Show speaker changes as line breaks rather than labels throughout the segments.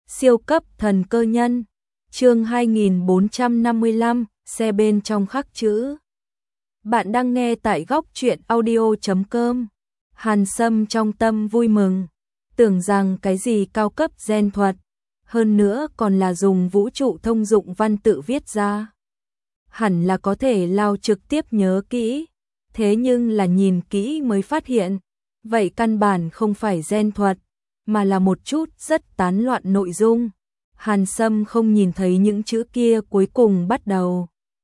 Siêu cấp thần cơ nhân. Chương 2455, xe bên trong khắc chữ. Bạn đang nghe tại góc truyện audio.com. Hàn Sâm trong tâm vui mừng, tưởng rằng cái gì cao cấp gen thuật, hơn nữa còn là dùng vũ trụ thông dụng văn tự viết ra, hẳn là có thể lao trực tiếp nhớ kỹ. Thế nhưng là nhìn kỹ mới phát hiện, vậy căn bản không phải gen thuật, mà là một chút rất tán loạn nội dung. Hàn Sâm không nhìn thấy những chữ kia cuối cùng bắt đầu.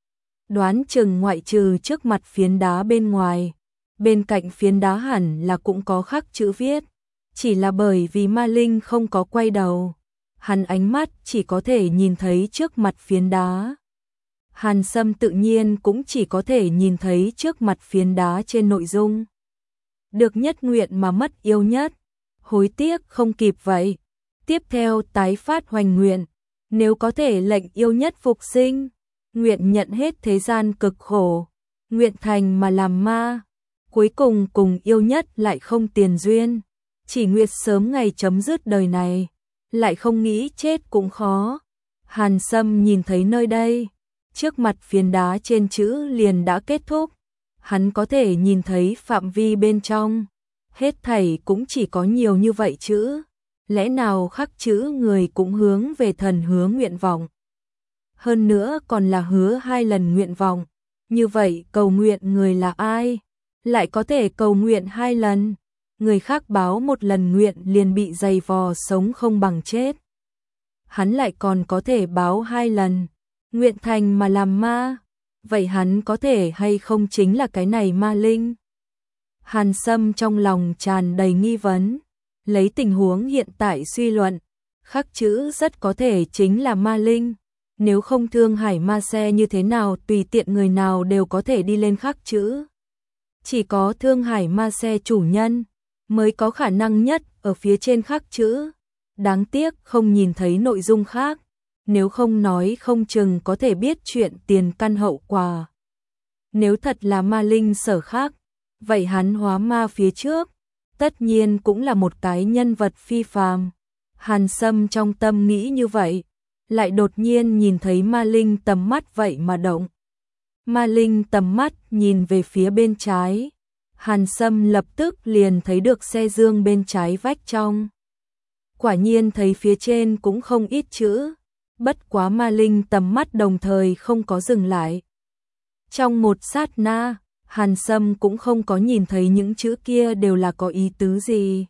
Đoán chừng ngoại trừ trước mặt phiến đá bên ngoài, bên cạnh phiến đá hẳn là cũng có khắc chữ viết. Chỉ là bởi vì ma linh không có quay đầu, hắn ánh mắt chỉ có thể nhìn thấy trước mặt phiến đá. Hàn Sâm tự nhiên cũng chỉ có thể nhìn thấy trước mặt phiến đá trên nội dung. Được nhất nguyện mà mất yêu nhất, hối tiếc không kịp vậy. Tiếp theo tái phát hoành nguyện, nếu có thể lệnh yêu nhất phục sinh, nguyện nhận hết thế gian cực khổ, nguyện thành mà làm ma. Cuối cùng cùng yêu nhất lại không tiền duyên, chỉ nguyện sớm ngày chấm dứt đời này, lại không nghĩ chết cũng khó. Hàn Sâm nhìn thấy nơi đây, trước mặt phiến đá trên chữ liền đã kết thúc, hắn có thể nhìn thấy phạm vi bên trong, hết thảy cũng chỉ có nhiều như vậy chữ. Lẽ nào khắc chữ người cũng hướng về thần hứa nguyện vọng? Hơn nữa còn là hứa 2 lần nguyện vọng. Như vậy cầu nguyện người là ai? Lại có thể cầu nguyện 2 lần? Người khác báo 1 lần nguyện liền bị dày vò sống không bằng chết. Hắn lại còn có thể báo 2 lần, nguyện thành mà làm ma. Vậy hắn có thể hay không chính là cái này ma linh? Hàn Sâm trong lòng tràn đầy nghi vấn. Lấy tình huống hiện tại suy luận, khắc chữ rất có thể chính là ma linh. Nếu không Thương Hải ma xe như thế nào tùy tiện người nào đều có thể đi lên khắc chữ. Chỉ có Thương Hải ma xe chủ nhân mới có khả năng nhất ở phía trên khắc chữ. Đáng tiếc không nhìn thấy nội dung khác, nếu không nói không chừng có thể biết chuyện tiền căn hậu quả. Nếu thật là ma linh sở khắc, vậy hắn hóa ma phía trước tất nhiên cũng là một cái nhân vật phi phàm. Hàn Sâm trong tâm nghĩ như vậy, lại đột nhiên nhìn thấy ma linh tầm mắt vậy mà động. Ma linh tầm mắt nhìn về phía bên trái, Hàn Sâm lập tức liền thấy được xe dương bên trái vách trong. Quả nhiên thấy phía trên cũng không ít chữ, bất quá ma linh tầm mắt đồng thời không có dừng lại. Trong một sát na, Hàn Sâm cũng không có nhìn thấy những chữ kia đều là có ý tứ gì.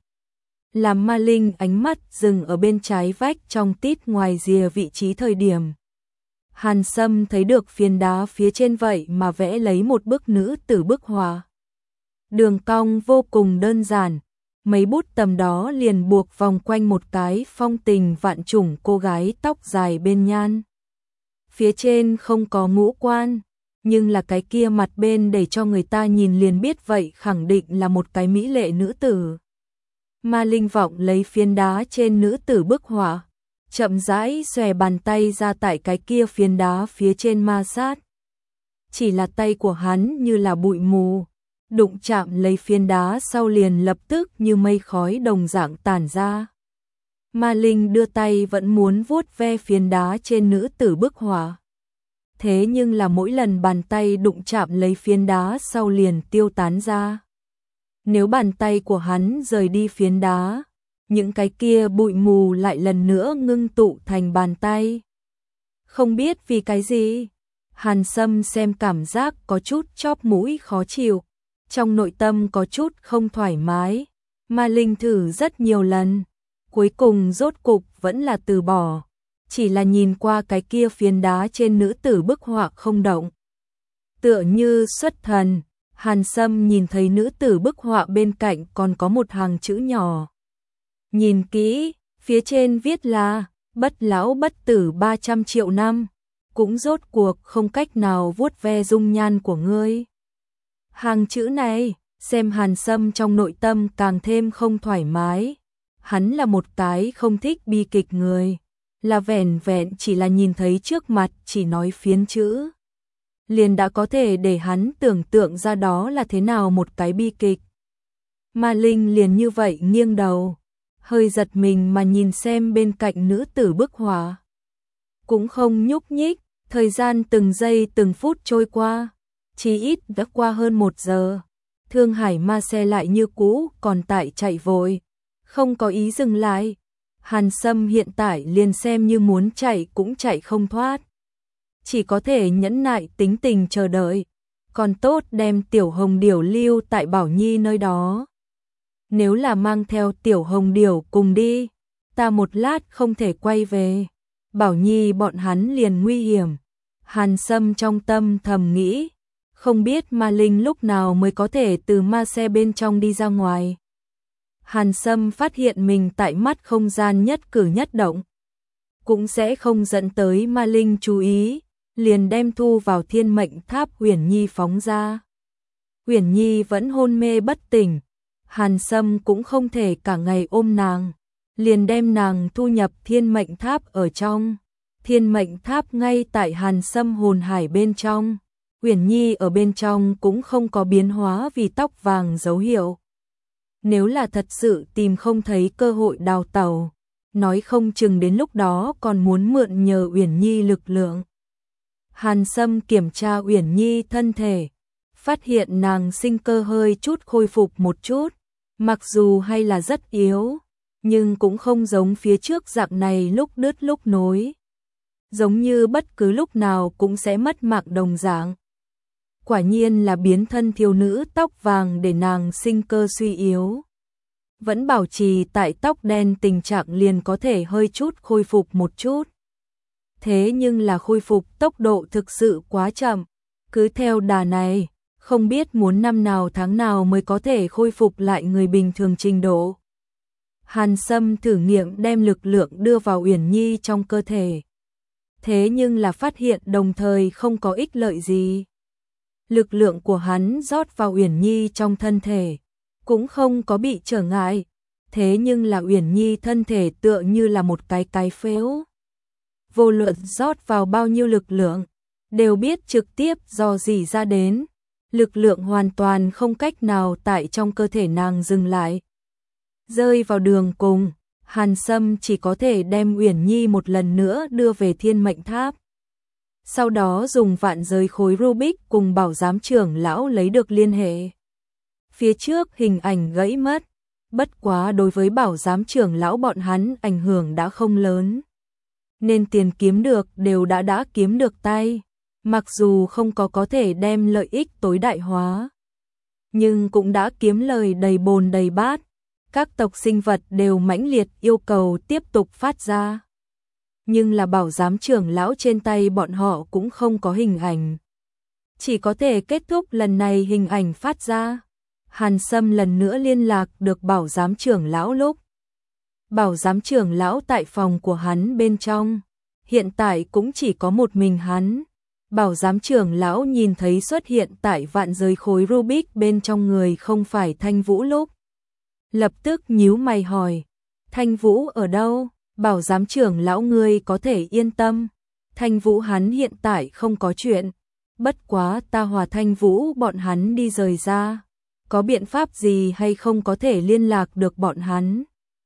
Làm ma linh ánh mắt dừng ở bên trái vách trong tít ngoài rìa vị trí thời điểm. Hàn Sâm thấy được phiến đá phía trên vậy mà vẽ lấy một bức nữ tử bức họa. Đường cong vô cùng đơn giản, mấy bút tầm đó liền buộc vòng quanh một cái phong tình vạn trùng cô gái tóc dài bên nhan. Phía trên không có ngũ quan, nhưng là cái kia mặt bên để cho người ta nhìn liền biết vậy khẳng định là một cái mỹ lệ nữ tử. Ma linh vọng lấy phiến đá trên nữ tử bức họa, chậm rãi xòe bàn tay ra tại cái kia phiến đá phía trên ma sát. Chỉ là tay của hắn như là bụi mù, đụng chạm lấy phiến đá sau liền lập tức như mây khói đồng dạng tản ra. Ma linh đưa tay vẫn muốn vuốt ve phiến đá trên nữ tử bức họa. Thế nhưng là mỗi lần bàn tay đụng chạm lấy phiến đá sau liền tiêu tán ra. Nếu bàn tay của hắn rời đi phiến đá, những cái kia bụi mù lại lần nữa ngưng tụ thành bàn tay. Không biết vì cái gì, Hàn Sâm xem cảm giác có chút chóp mũi khó chịu, trong nội tâm có chút không thoải mái. Ma linh thử rất nhiều lần, cuối cùng rốt cục vẫn là từ bỏ. Chỉ là nhìn qua cái kia phiến đá trên nữ tử bức họa không động. Tựa như xuất thần, Hàn Sâm nhìn thấy nữ tử bức họa bên cạnh còn có một hàng chữ nhỏ. Nhìn kỹ, phía trên viết là bất lão bất tử 300 triệu năm, cũng rốt cuộc không cách nào vuốt ve dung nhan của ngươi. Hàng chữ này, xem Hàn Sâm trong nội tâm càng thêm không thoải mái. Hắn là một cái không thích bi kịch người. Là vẻn vẹn chỉ là nhìn thấy trước mặt chỉ nói phiến chữ, liền đã có thể để hắn tưởng tượng ra đó là thế nào một cái bi kịch. Ma linh liền như vậy nghiêng đầu, hơi giật mình mà nhìn xem bên cạnh nữ tử bức họa. Cũng không nhúc nhích, thời gian từng giây từng phút trôi qua, chỉ ít đã qua hơn 1 giờ. Thương Hải Ma xe lại như cũ, còn tại chạy vội, không có ý dừng lại. Hàn Sâm hiện tại liền xem như muốn chạy cũng chạy không thoát. Chỉ có thể nhẫn nại tính tình chờ đợi. Còn tốt đem Tiểu Hồng Điểu lưu tại Bảo Nhi nơi đó. Nếu là mang theo Tiểu Hồng Điểu cùng đi, ta một lát không thể quay về. Bảo Nhi bọn hắn liền nguy hiểm. Hàn Sâm trong tâm thầm nghĩ, không biết ma linh lúc nào mới có thể từ ma xe bên trong đi ra ngoài. Hàn Sâm phát hiện mình tại mắt không gian nhất cử nhất động, cũng sẽ không dẫn tới ma linh chú ý, liền đem thu vào thiên mệnh tháp Uyển Nhi phóng ra. Uyển Nhi vẫn hôn mê bất tỉnh, Hàn Sâm cũng không thể cả ngày ôm nàng, liền đem nàng thu nhập thiên mệnh tháp ở trong. Thiên mệnh tháp ngay tại Hàn Sâm hồn hải bên trong. Uyển Nhi ở bên trong cũng không có biến hóa vì tóc vàng dấu hiệu. Nếu là thật sự tìm không thấy cơ hội đào tẩu, nói không chừng đến lúc đó còn muốn mượn nhờ Uyển Nhi lực lượng. Hàn Sâm kiểm tra Uyển Nhi thân thể, phát hiện nàng sinh cơ hơi chút khôi phục một chút, mặc dù hay là rất yếu, nhưng cũng không giống phía trước dạng này lúc đứt lúc nối. Giống như bất cứ lúc nào cũng sẽ mất mạng đồng dạng. Quả nhiên là biến thân thiếu nữ tóc vàng để nàng sinh cơ suy yếu. Vẫn bảo trì tại tóc đen tình trạng liền có thể hơi chút khôi phục một chút. Thế nhưng là khôi phục tốc độ thực sự quá chậm. Cứ theo đà này, không biết muốn năm nào tháng nào mới có thể khôi phục lại người bình thường trình độ. Hàn Sâm thử nghiệm đem lực lượng đưa vào Uyển Nhi trong cơ thể. Thế nhưng là phát hiện đồng thời không có ích lợi gì. Lực lượng của hắn rót vào Uyển Nhi trong thân thể, cũng không có bị trở ngại. Thế nhưng là Uyển Nhi thân thể tựa như là một cái phếu. Vô luận rót vào bao nhiêu lực lượng, đều biết trực tiếp dò dỉ ra đến. Lực lượng hoàn toàn không cách nào tại trong cơ thể nàng dừng lại. Rơi vào đường cùng, Hàn Sâm chỉ có thể đem Uyển Nhi một lần nữa đưa về thiên mệnh tháp. Sau đó dùng vạn giới khối Rubik cùng bảo giám trưởng lão lấy được liên hệ. Phía trước hình ảnh gãy mất, bất quá đối với bảo giám trưởng lão bọn hắn ảnh hưởng đã không lớn. Nên tiền kiếm được đều đã kiếm được tay, mặc dù không có thể đem lợi ích tối đại hóa, nhưng cũng đã kiếm lời đầy bồn đầy bát. Các tộc sinh vật đều mãnh liệt yêu cầu tiếp tục phát ra. Nhưng là bảo giám trưởng lão trên tay bọn họ cũng không có hình ảnh. Chỉ có thể kết thúc lần này hình ảnh phát ra. Hàn Sâm lần nữa liên lạc được bảo giám trưởng lão lúc. Bảo giám trưởng lão tại phòng của hắn bên trong. Hiện tại cũng chỉ có một mình hắn. Bảo giám trưởng lão nhìn thấy xuất hiện tại vạn giới khối Rubik bên trong người không phải Thanh Vũ lúc. Lập tức nhíu mày hỏi, Thanh Vũ ở đâu? Bảo giám trưởng lão ngươi có thể yên tâm, Thanh Vũ hắn hiện tại không có chuyện, bất quá ta hòa Thanh Vũ bọn hắn đi rời ra, có biện pháp gì hay không có thể liên lạc được bọn hắn?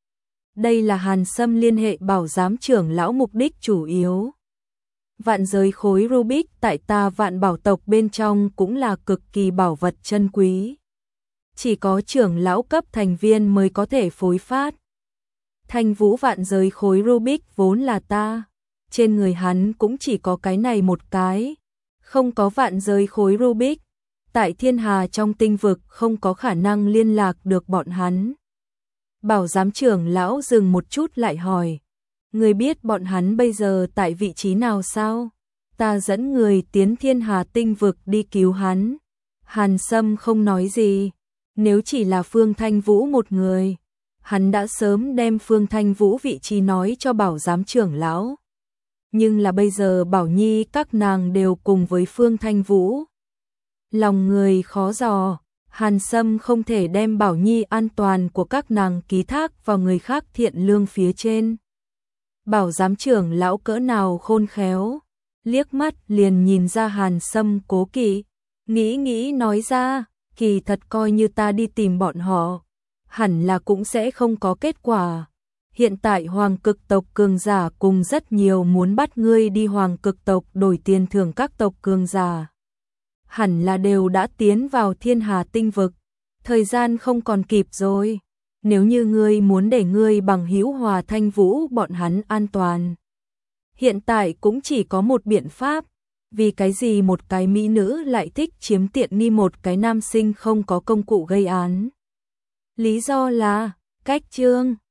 Đây là Hàn Sâm liên hệ bảo giám trưởng lão mục đích chủ yếu. Vạn giới khối Rubik tại ta vạn bảo tộc bên trong cũng là cực kỳ bảo vật chân quý. Chỉ có trưởng lão cấp thành viên mới có thể phối phát. Thanh Vũ vạn giới khối Rubik vốn là ta, trên người hắn cũng chỉ có cái này một cái, không có vạn giới khối Rubik, tại thiên hà trong tinh vực không có khả năng liên lạc được bọn hắn. Bảo giám trưởng lão dừng một chút lại hỏi, người biết bọn hắn bây giờ tại vị trí nào sao? Ta dẫn người tiến thiên hà tinh vực đi cứu hắn. Hàn Sâm không nói gì. Nếu chỉ là Phương Thanh Vũ một người, hắn đã sớm đem Phương Thanh Vũ vị trí nói cho bảo giám trưởng lão. Nhưng là bây giờ Bảo Nhi các nàng đều cùng với Phương Thanh Vũ. Lòng người khó dò, Hàn Sâm không thể đem Bảo Nhi an toàn của các nàng ký thác vào người khác thiện lương phía trên. Bảo giám trưởng lão cỡ nào khôn khéo, liếc mắt liền nhìn ra Hàn Sâm cố kỵ, nghĩ nói ra. Kỳ thật coi như ta đi tìm bọn họ, hẳn là cũng sẽ không có kết quả, Hiện tại hoàng cực tộc cường giả cùng rất nhiều muốn bắt ngươi đi hoàng cực tộc đổi tiền thưởng các tộc cường giả. Hẳn là đều đã tiến vào thiên hà tinh vực. Thời gian không còn kịp rồi. Nếu như ngươi muốn để ngươi bằng hữu Hòa Thanh Vũ bọn hắn an toàn. Hiện tại cũng chỉ có một biện pháp. Vì cái gì một cái mỹ nữ lại thích chiếm tiện nghi một cái nam sinh không có công cụ gây án? Lý do là, cách chương.